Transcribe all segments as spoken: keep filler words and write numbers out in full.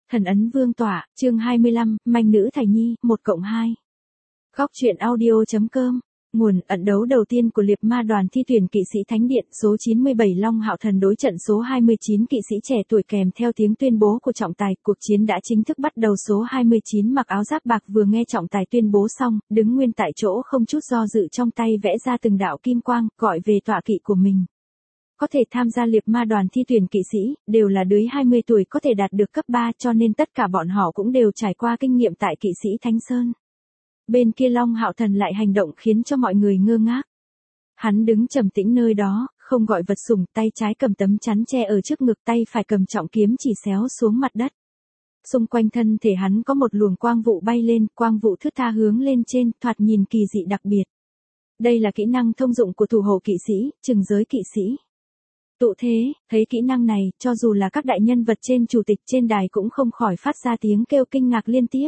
Thần ấn vương tỏa, chương hai mươi lăm, manh nữ Thải Nhi, một cộng hai. Góc truyện audio.com. Nguồn ẩn đấu đầu tiên của liệt ma đoàn thi tuyển kỵ sĩ Thánh Điện số chín mươi bảy Long Hạo Thần đối trận số hai mươi chín kỵ sĩ trẻ tuổi kèm theo tiếng tuyên bố của trọng tài. Cuộc chiến đã chính thức bắt đầu. Số hai mươi chín mặc áo giáp bạc vừa nghe trọng tài tuyên bố xong, đứng nguyên tại chỗ không chút do dự, trong tay vẽ ra từng đạo kim quang, gọi về tọa kỵ của mình. Có thể tham gia liệt ma đoàn thi tuyển kỵ sĩ, đều là dưới hai mươi tuổi có thể đạt được cấp ba, cho nên tất cả bọn họ cũng đều trải qua kinh nghiệm tại kỵ sĩ Thánh Sơn. Bên kia Long Hạo Thần lại hành động khiến cho mọi người ngơ ngác. Hắn đứng trầm tĩnh nơi đó, không gọi vật sủng, tay trái cầm tấm chắn che ở trước ngực, tay phải cầm trọng kiếm chỉ xéo xuống mặt đất. Xung quanh thân thể hắn có một luồng quang vụ bay lên, quang vụ thướt tha hướng lên trên, thoạt nhìn kỳ dị đặc biệt. Đây là kỹ năng thông dụng của thủ hộ kỵ sĩ, trừng giới kỵ sĩ. Tụ thế, thấy kỹ năng này, cho dù là các đại nhân vật trên chủ tịch trên đài cũng không khỏi phát ra tiếng kêu kinh ngạc liên tiếp.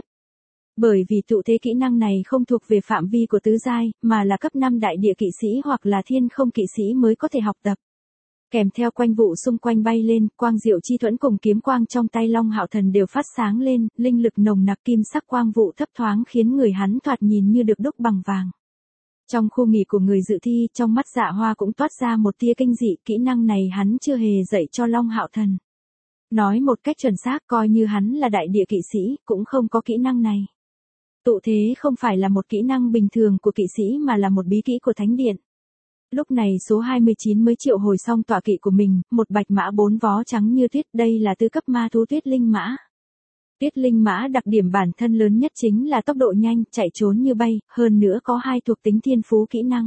Bởi vì tụ thế kỹ năng này không thuộc về phạm vi của tứ giai, mà là cấp năm đại địa kỵ sĩ hoặc là thiên không kỵ sĩ mới có thể học tập. Kèm theo quanh vụ xung quanh bay lên, quang diệu chi thuẫn cùng kiếm quang trong tay Long Hạo Thần đều phát sáng lên, linh lực nồng nặc kim sắc quang vụ thấp thoáng khiến người hắn thoạt nhìn như được đúc bằng vàng. Trong khu nghỉ của người dự thi, trong mắt Dạ Hoa cũng toát ra một tia kinh dị, kỹ năng này hắn chưa hề dạy cho Long Hạo Thần. Nói một cách chuẩn xác, coi như hắn là đại địa kỵ sĩ, cũng không có kỹ năng này. Tụ thế không phải là một kỹ năng bình thường của kỵ sĩ mà là một bí kỹ của Thánh Điện. Lúc này số hai mươi chín mới triệu hồi xong tọa kỵ của mình, một bạch mã bốn vó trắng như tuyết, đây là tứ cấp ma thú tuyết linh mã. Tuyết linh mã đặc điểm bản thân lớn nhất chính là tốc độ nhanh, chạy trốn như bay, hơn nữa có hai thuộc tính thiên phú kỹ năng.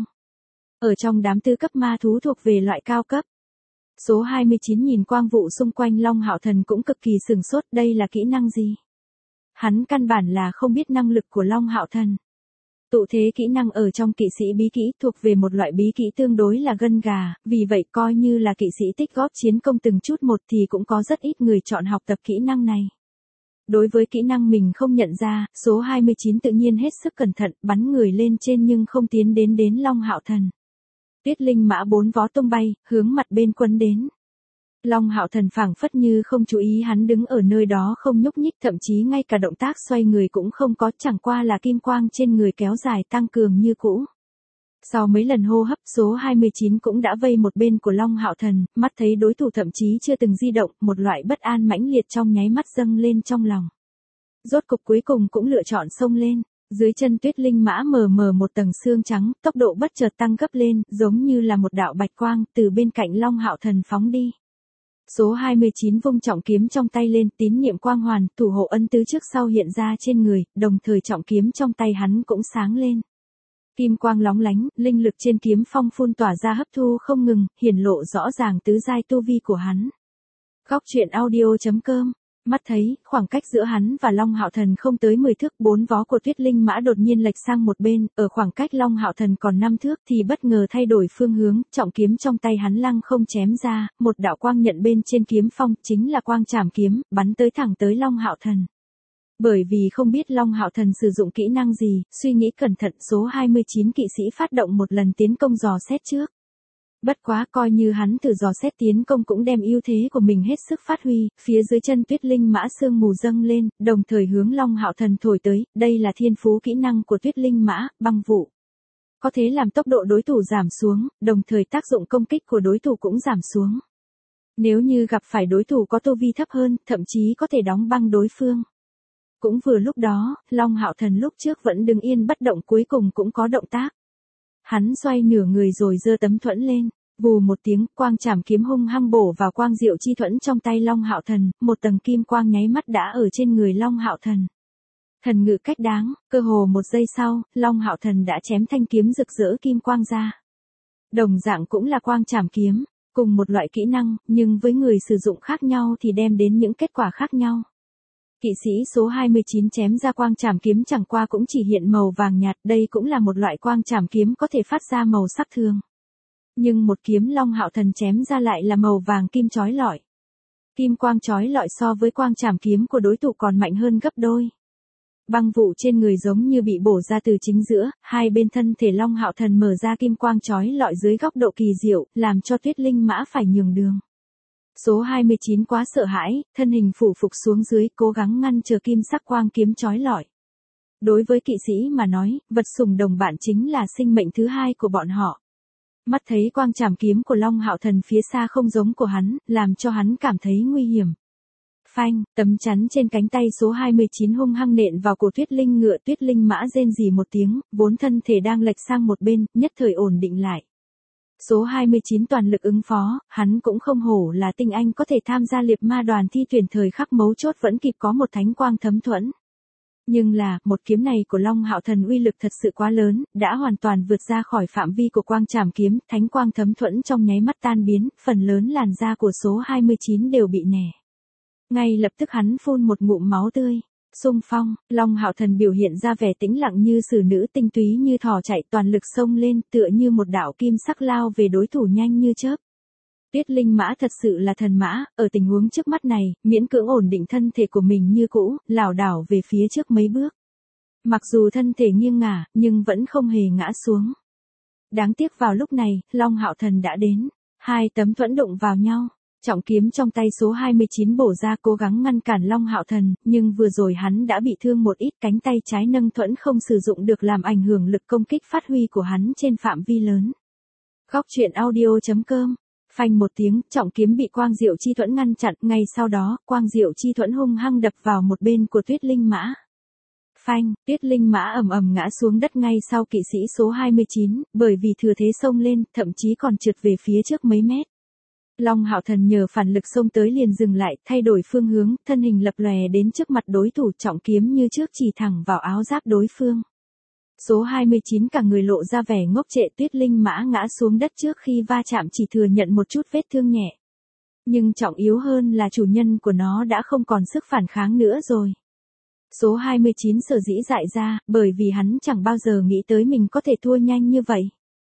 Ở trong đám tứ cấp ma thú thuộc về loại cao cấp. Số hai mươi chín nhìn quang vụ xung quanh Long Hạo Thần cũng cực kỳ sửng sốt, đây là kỹ năng gì? Hắn căn bản là không biết năng lực của Long Hạo Thần. Tụ thế kỹ năng ở trong kỵ sĩ bí kỹ thuộc về một loại bí kỹ tương đối là gân gà, vì vậy coi như là kỵ sĩ tích góp chiến công từng chút một thì cũng có rất ít người chọn học tập kỹ năng này. Đối với kỹ năng mình không nhận ra, số hai mươi chín tự nhiên hết sức cẩn thận, bắn người lên trên nhưng không tiến đến đến Long Hạo Thần. Tuyết linh mã bốn vó tung bay, hướng mặt bên quấn đến. Long Hạo Thần phảng phất như không chú ý, hắn đứng ở nơi đó không nhúc nhích, thậm chí ngay cả động tác xoay người cũng không có, chẳng qua là kim quang trên người kéo dài tăng cường như cũ. Sau mấy lần hô hấp, số hai mươi chín cũng đã vây một bên của Long Hạo Thần, mắt thấy đối thủ thậm chí chưa từng di động, một loại bất an mãnh liệt trong nháy mắt dâng lên trong lòng. Rốt cục cuối cùng cũng lựa chọn xông lên, dưới chân tuyết linh mã mờ mờ một tầng xương trắng, tốc độ bất chợt tăng gấp lên, giống như là một đạo bạch quang, từ bên cạnh Long Hạo Thần phóng đi. Số hai mươi chín vung trọng kiếm trong tay lên, tín niệm quang hoàn, thủ hộ ân tứ trước sau hiện ra trên người, đồng thời trọng kiếm trong tay hắn cũng sáng lên. Kim quang lóng lánh, linh lực trên kiếm phong phun tỏa ra hấp thu không ngừng, hiển lộ rõ ràng tứ giai tu vi của hắn. Góc truyện audio.com. Mắt thấy, khoảng cách giữa hắn và Long Hạo Thần không tới mười thước, bốn vó của tuyết linh mã đột nhiên lệch sang một bên, ở khoảng cách Long Hạo Thần còn năm thước thì bất ngờ thay đổi phương hướng, trọng kiếm trong tay hắn lăng không chém ra, một đạo quang nhận bên trên kiếm phong, chính là quang trảm kiếm, bắn tới thẳng tới Long Hạo Thần. Bởi vì không biết Long Hạo Thần sử dụng kỹ năng gì, suy nghĩ cẩn thận, số hai mươi chín kỵ sĩ phát động một lần tiến công dò xét trước. Bất quá coi như hắn thử dò xét tiến công cũng đem ưu thế của mình hết sức phát huy, phía dưới chân tuyết linh mã sương mù dâng lên, đồng thời hướng Long Hạo Thần thổi tới, đây là thiên phú kỹ năng của tuyết linh mã, băng vụ. Có thể làm tốc độ đối thủ giảm xuống, đồng thời tác dụng công kích của đối thủ cũng giảm xuống. Nếu như gặp phải đối thủ có tu vi thấp hơn, thậm chí có thể đóng băng đối phương. Cũng vừa lúc đó, Long Hạo Thần lúc trước vẫn đứng yên bất động cuối cùng cũng có động tác. Hắn xoay nửa người rồi giơ tấm thuẫn lên, vù một tiếng, quang trảm kiếm hung hăng bổ vào quang diệu chi thuẫn trong tay Long Hạo Thần, một tầng kim quang nháy mắt đã ở trên người Long Hạo Thần. Thần ngự cách đáng, cơ hồ một giây sau, Long Hạo Thần đã chém thanh kiếm rực rỡ kim quang ra. Đồng dạng cũng là quang trảm kiếm, cùng một loại kỹ năng, nhưng với người sử dụng khác nhau thì đem đến những kết quả khác nhau. Kỵ sĩ số hai mươi chín chém ra quang trảm kiếm chẳng qua cũng chỉ hiện màu vàng nhạt, đây cũng là một loại quang trảm kiếm có thể phát ra màu sắc thường. Nhưng một kiếm Long Hạo Thần chém ra lại là màu vàng kim chói lọi. Kim quang chói lọi so với quang trảm kiếm của đối thủ còn mạnh hơn gấp đôi. Băng vụ trên người giống như bị bổ ra từ chính giữa, hai bên thân thể Long Hạo Thần mở ra kim quang chói lọi dưới góc độ kỳ diệu, làm cho tuyết linh mã phải nhường đường. Số hai mươi chín quá sợ hãi, thân hình phủ phục xuống dưới, cố gắng ngăn chờ kim sắc quang kiếm chói lọi. Đối với kỵ sĩ mà nói, vật sủng đồng bạn chính là sinh mệnh thứ hai của bọn họ. Mắt thấy quang trảm kiếm của Long Hạo Thần phía xa không giống của hắn, làm cho hắn cảm thấy nguy hiểm. Phanh, tấm chắn trên cánh tay số hai mươi chín hung hăng nện vào cổ Tuyết Linh ngựa. Tuyết Linh mã rên rỉ một tiếng, vốn thân thể đang lệch sang một bên, nhất thời ổn định lại. Số hai mươi chín toàn lực ứng phó, hắn cũng không hổ là tinh anh có thể tham gia liệp ma đoàn thi tuyển thời khắc mấu chốt vẫn kịp có một thánh quang thấm thuẫn. Nhưng là, một kiếm này của Long Hạo Thần uy lực thật sự quá lớn, đã hoàn toàn vượt ra khỏi phạm vi của quang trảm kiếm, thánh quang thấm thuẫn trong nháy mắt tan biến, phần lớn làn da của số hai mươi chín đều bị nẻ. Ngay lập tức hắn phun một ngụm máu tươi. Xung phong, Long Hạo Thần biểu hiện ra vẻ tĩnh lặng như sử nữ, tinh túy như thỏ chạy, toàn lực xông lên, tựa như một đạo kim sắc lao về đối thủ nhanh như chớp. Tuyết Linh mã thật sự là thần mã, ở tình huống trước mắt này, miễn cưỡng ổn định thân thể của mình như cũ, lảo đảo về phía trước mấy bước. Mặc dù thân thể nghiêng ngả, nhưng vẫn không hề ngã xuống. Đáng tiếc vào lúc này, Long Hạo Thần đã đến. Hai tấm thuẫn đụng vào nhau. Trọng kiếm trong tay số hai mươi chín bổ ra, cố gắng ngăn cản Long Hạo Thần, nhưng vừa rồi hắn đã bị thương một ít, cánh tay trái nâng thuẫn không sử dụng được làm ảnh hưởng lực công kích phát huy của hắn trên phạm vi lớn. Góc truyện audio chấm com. Phanh một tiếng, trọng kiếm bị Quang Diệu Chi Thuẫn ngăn chặn, ngay sau đó, Quang Diệu Chi Thuẫn hung hăng đập vào một bên của Tuyết Linh mã. Phanh, Tuyết Linh mã ầm ầm ngã xuống đất ngay sau kỵ sĩ số hai mươi chín, bởi vì thừa thế xông lên, thậm chí còn trượt về phía trước mấy mét. Long Hạo Thần nhờ phản lực xông tới liền dừng lại, thay đổi phương hướng, thân hình lập lòe đến trước mặt đối thủ, trọng kiếm như trước chỉ thẳng vào áo giáp đối phương. Số hai mươi chín cả người lộ ra vẻ ngốc trệ. Tuyết Linh mã ngã xuống đất trước khi va chạm chỉ thừa nhận một chút vết thương nhẹ. Nhưng trọng yếu hơn là chủ nhân của nó đã không còn sức phản kháng nữa rồi. Số hai mươi chín sở dĩ dại ra, bởi vì hắn chẳng bao giờ nghĩ tới mình có thể thua nhanh như vậy.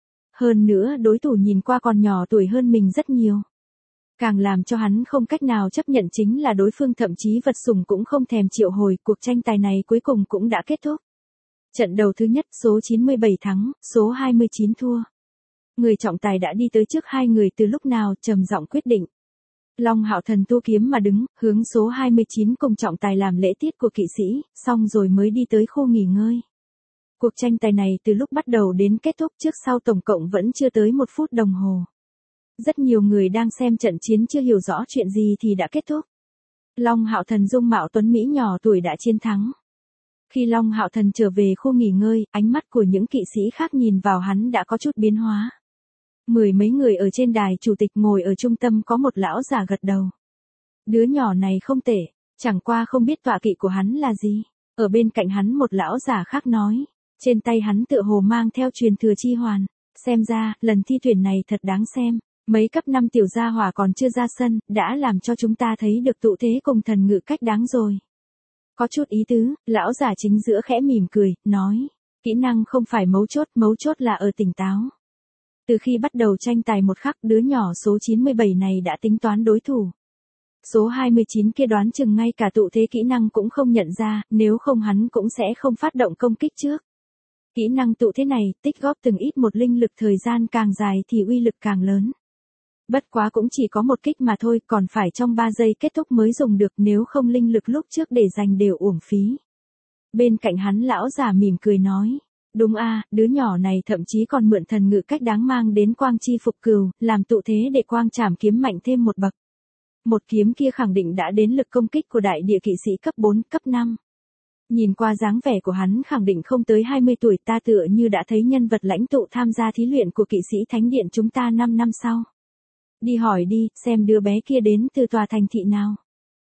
Hơn nữa đối thủ nhìn qua còn nhỏ tuổi hơn mình rất nhiều. Càng làm cho hắn không cách nào chấp nhận chính là đối phương thậm chí vật sủng cũng không thèm triệu hồi. Cuộc tranh tài này cuối cùng cũng đã kết thúc. Trận đầu thứ nhất, số chín mươi bảy thắng, số hai mươi chín thua. Người trọng tài đã đi tới trước hai người từ lúc nào, trầm giọng quyết định. Long Hạo Thần thu kiếm mà đứng, hướng số hai mươi chín cùng trọng tài làm lễ tiết của kỵ sĩ, xong rồi mới đi tới khu nghỉ ngơi. Cuộc tranh tài này từ lúc bắt đầu đến kết thúc trước sau tổng cộng vẫn chưa tới một phút đồng hồ. Rất nhiều người đang xem trận chiến chưa hiểu rõ chuyện gì thì đã kết thúc. Long Hạo Thần dung mạo tuấn mỹ nhỏ tuổi đã chiến thắng. Khi Long Hạo Thần trở về khu nghỉ ngơi, ánh mắt của những kỵ sĩ khác nhìn vào hắn đã có chút biến hóa. Mười mấy người ở trên đài chủ tịch ngồi ở trung tâm có một lão già gật đầu. Đứa nhỏ này không tệ, chẳng qua không biết tọa kỵ của hắn là gì. Ở bên cạnh hắn một lão già khác nói, trên tay hắn tựa hồ mang theo truyền thừa chi hoàn. Xem ra, lần thi tuyển này thật đáng xem. Mấy cấp năm tiểu gia hỏa còn chưa ra sân, đã làm cho chúng ta thấy được tụ thế cùng thần ngự cách đáng rồi. Có chút ý tứ, lão già chính giữa khẽ mỉm cười, nói, kỹ năng không phải mấu chốt, mấu chốt là ở tỉnh táo. Từ khi bắt đầu tranh tài một khắc, đứa nhỏ số chín mươi bảy này đã tính toán đối thủ. Số hai mươi chín kia đoán chừng ngay cả tụ thế kỹ năng cũng không nhận ra, nếu không hắn cũng sẽ không phát động công kích trước. Kỹ năng tụ thế này, tích góp từng ít một linh lực, thời gian càng dài thì uy lực càng lớn. Bất quá cũng chỉ có một kích mà thôi, còn phải trong ba giây kết thúc mới dùng được, nếu không linh lực lúc trước để dành đều uổng phí. Bên cạnh hắn lão già mỉm cười nói, đúng a, đứa nhỏ này thậm chí còn mượn thần ngự cách đáng mang đến quang chi phục cừu, làm tụ thế để quang trảm kiếm mạnh thêm một bậc. Một kiếm kia khẳng định đã đến lực công kích của đại địa kỵ sĩ cấp bốn, cấp năm. Nhìn qua dáng vẻ của hắn khẳng định không tới hai mươi tuổi, ta tựa như đã thấy nhân vật lãnh tụ tham gia thí luyện của kỵ sĩ thánh điện chúng ta năm năm sau. Đi hỏi đi, xem đứa bé kia đến từ tòa thành thị nào.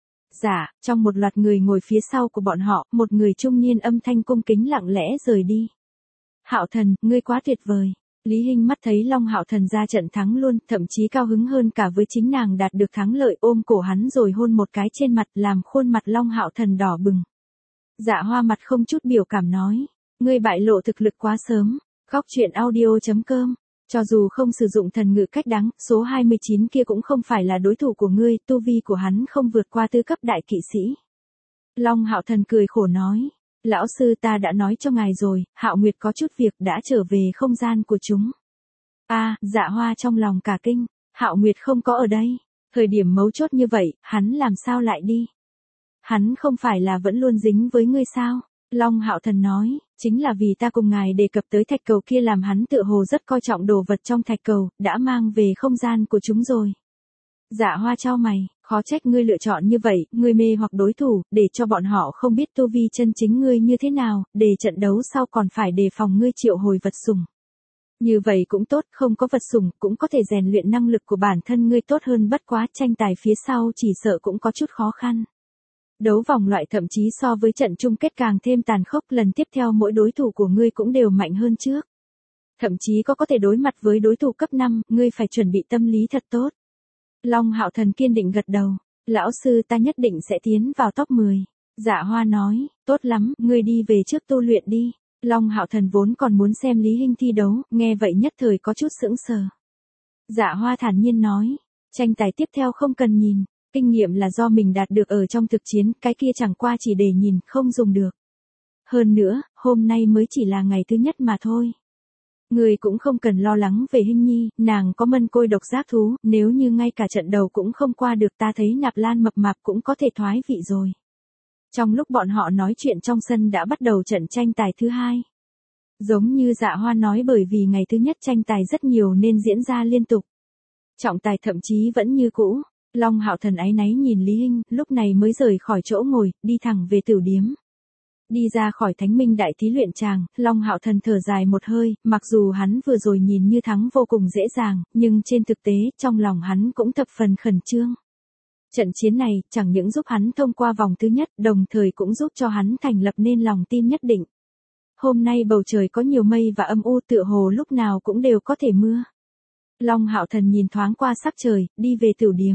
Dạ, trong một loạt người ngồi phía sau của bọn họ, một người trung niên âm thanh cung kính lặng lẽ rời đi. Hạo Thần, ngươi quá tuyệt vời. Lý Hinh mắt thấy Long Hạo Thần ra trận thắng luôn, thậm chí cao hứng hơn cả với chính nàng đạt được thắng lợi, ôm cổ hắn rồi hôn một cái trên mặt, làm khuôn mặt Long Hạo Thần đỏ bừng. Dạ Hoa mặt không chút biểu cảm nói, ngươi bại lộ thực lực quá sớm. Góc truyện audio chấm com. Cho dù không sử dụng thần ngự cách đáng, số hai mươi chín kia cũng không phải là đối thủ của ngươi, tu vi của hắn không vượt qua tư cấp đại kỵ sĩ. Long Hạo Thần cười khổ nói, lão sư ta đã nói cho ngài rồi, Hạo Nguyệt có chút việc đã trở về không gian của chúng. A, Dạ Hoa trong lòng cả kinh, Hạo Nguyệt không có ở đây. Thời điểm mấu chốt như vậy, hắn làm sao lại đi? Hắn không phải là vẫn luôn dính với ngươi sao? Long Hạo Thần nói, chính là vì ta cùng ngài đề cập tới thạch cầu kia làm hắn tựa hồ rất coi trọng đồ vật trong thạch cầu, đã mang về không gian của chúng rồi. Dạ Hoa chau mày, khó trách ngươi lựa chọn như vậy, ngươi mê hoặc đối thủ, để cho bọn họ không biết tu vi chân chính ngươi như thế nào, để trận đấu sau còn phải đề phòng ngươi triệu hồi vật sủng. Như vậy cũng tốt, không có vật sủng, cũng có thể rèn luyện năng lực của bản thân ngươi tốt hơn, bất quá tranh tài phía sau chỉ sợ cũng có chút khó khăn. Đấu vòng loại thậm chí so với trận chung kết càng thêm tàn khốc, lần tiếp theo mỗi đối thủ của ngươi cũng đều mạnh hơn trước. Thậm chí có có thể đối mặt với đối thủ cấp năm, ngươi phải chuẩn bị tâm lý thật tốt. Long Hạo Thần kiên định gật đầu, lão sư ta nhất định sẽ tiến vào top mười. Dạ Hoa nói, tốt lắm, ngươi đi về trước tu luyện đi. Long Hạo Thần vốn còn muốn xem Lý Hinh thi đấu, nghe vậy nhất thời có chút sững sờ. Dạ Hoa thản nhiên nói, tranh tài tiếp theo không cần nhìn, kinh nghiệm là do mình đạt được ở trong thực chiến, cái kia chẳng qua chỉ để nhìn, không dùng được. Hơn nữa, hôm nay mới chỉ là ngày thứ nhất mà thôi. Người cũng không cần lo lắng về Hinh Nhi, nàng có mân côi độc giác thú, nếu như ngay cả trận đầu cũng không qua được ta thấy Nạp Lan mập mạp cũng có thể thoái vị rồi. Trong lúc bọn họ nói chuyện trong sân đã bắt đầu trận tranh tài thứ hai. Giống như Dạ Hoa nói, bởi vì ngày thứ nhất tranh tài rất nhiều nên diễn ra liên tục. Trọng tài thậm chí vẫn như cũ. Long Hạo Thần áy náy nhìn Lý Hinh, lúc này mới rời khỏi chỗ ngồi, đi thẳng về tửu điếm. Đi ra khỏi Thánh Minh Đại Thí luyện tràng, Long Hạo Thần thở dài một hơi, mặc dù hắn vừa rồi nhìn như thắng vô cùng dễ dàng, nhưng trên thực tế, trong lòng hắn cũng thập phần khẩn trương. Trận chiến này, chẳng những giúp hắn thông qua vòng thứ nhất, đồng thời cũng giúp cho hắn thành lập nên lòng tin nhất định. Hôm nay bầu trời có nhiều mây và âm u, tựa hồ lúc nào cũng đều có thể mưa. Long Hạo Thần nhìn thoáng qua sắc trời, đi về tửu điếm.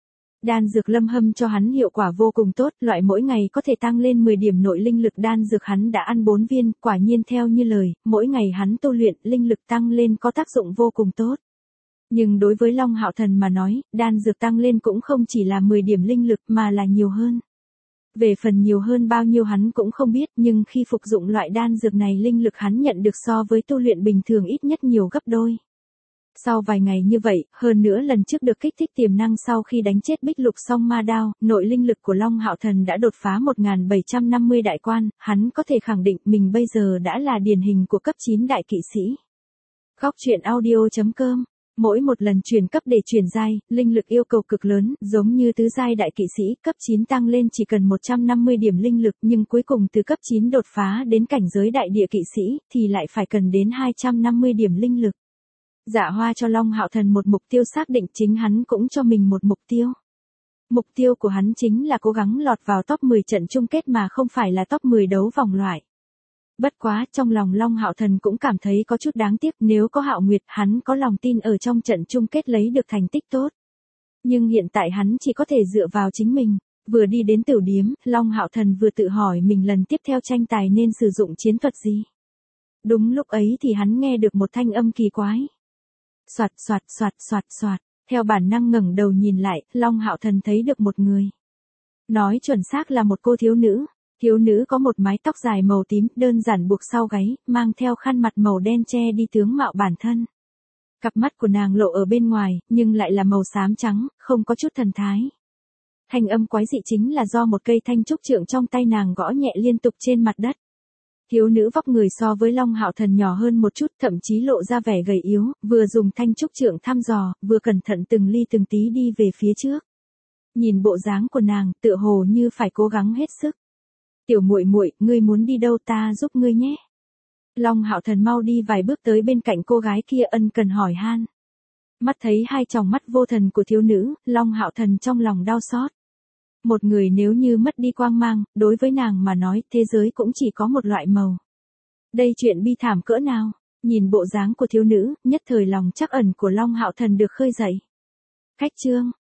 Đan dược Lâm Hâm cho hắn hiệu quả vô cùng tốt, loại mỗi ngày có thể tăng lên mười điểm nội linh lực, đan dược hắn đã ăn bốn viên, quả nhiên theo như lời, mỗi ngày hắn tu luyện, linh lực tăng lên có tác dụng vô cùng tốt. Nhưng đối với Long Hạo Thần mà nói, đan dược tăng lên cũng không chỉ là mười điểm linh lực mà là nhiều hơn. Về phần nhiều hơn bao nhiêu hắn cũng không biết, nhưng khi phục dụng loại đan dược này linh lực hắn nhận được so với tu luyện bình thường ít nhất nhiều gấp đôi. Sau vài ngày như vậy, hơn nữa lần trước được kích thích tiềm năng sau khi đánh chết Bích Lục Song Ma Đao, nội linh lực của Long Hạo Thần đã đột phá một nghìn bảy trăm năm mươi đại quan, hắn có thể khẳng định mình bây giờ đã là điển hình của cấp chín đại kỵ sĩ. Góc truyện audio chấm com. Mỗi một lần chuyển cấp để chuyển giai, linh lực yêu cầu cực lớn, giống như tứ giai đại kỵ sĩ, cấp chín tăng lên chỉ cần một trăm năm mươi điểm linh lực, nhưng cuối cùng từ cấp chín đột phá đến cảnh giới đại địa kỵ sĩ, thì lại phải cần đến hai trăm năm mươi điểm linh lực. Dạ Hoa cho Long Hạo Thần một mục tiêu xác định, chính hắn cũng cho mình một mục tiêu. Mục tiêu của hắn chính là cố gắng lọt vào top mười trận chung kết mà không phải là top mười đấu vòng loại. Bất quá, trong lòng Long Hạo Thần cũng cảm thấy có chút đáng tiếc, nếu có Hạo Nguyệt, hắn có lòng tin ở trong trận chung kết lấy được thành tích tốt. Nhưng hiện tại hắn chỉ có thể dựa vào chính mình. Vừa đi đến tửu điếm, Long Hạo Thần vừa tự hỏi mình lần tiếp theo tranh tài nên sử dụng chiến thuật gì. Đúng lúc ấy thì hắn nghe được một thanh âm kỳ quái. Soạt soạt soạt soạt soạt, theo bản năng ngẩng đầu nhìn lại, Long Hạo Thần thấy được một người. Nói chuẩn xác là một cô thiếu nữ. Thiếu nữ có một mái tóc dài màu tím, đơn giản buộc sau gáy, mang theo khăn mặt màu đen che đi tướng mạo bản thân. Cặp mắt của nàng lộ ở bên ngoài, nhưng lại là màu xám trắng, không có chút thần thái. Thanh âm quái dị chính là do một cây thanh trúc trượng trong tay nàng gõ nhẹ liên tục trên mặt đất. Thiếu nữ vóc người so với Long Hạo Thần nhỏ hơn một chút, thậm chí lộ ra vẻ gầy yếu, vừa dùng thanh trúc trượng thăm dò, vừa cẩn thận từng ly từng tí đi về phía trước. Nhìn bộ dáng của nàng, tựa hồ như phải cố gắng hết sức. Tiểu muội muội, ngươi muốn đi đâu, ta giúp ngươi nhé. Long Hạo Thần mau đi vài bước tới bên cạnh cô gái kia, ân cần hỏi han. Mắt thấy hai tròng mắt vô thần của thiếu nữ, Long Hạo Thần trong lòng đau xót. Một người nếu như mất đi quang mang, đối với nàng mà nói, thế giới cũng chỉ có một loại màu. Đây chuyện bi thảm cỡ nào, nhìn bộ dáng của thiếu nữ, nhất thời lòng trắc ẩn của Long Hạo Thần được khơi dậy. Khách chương,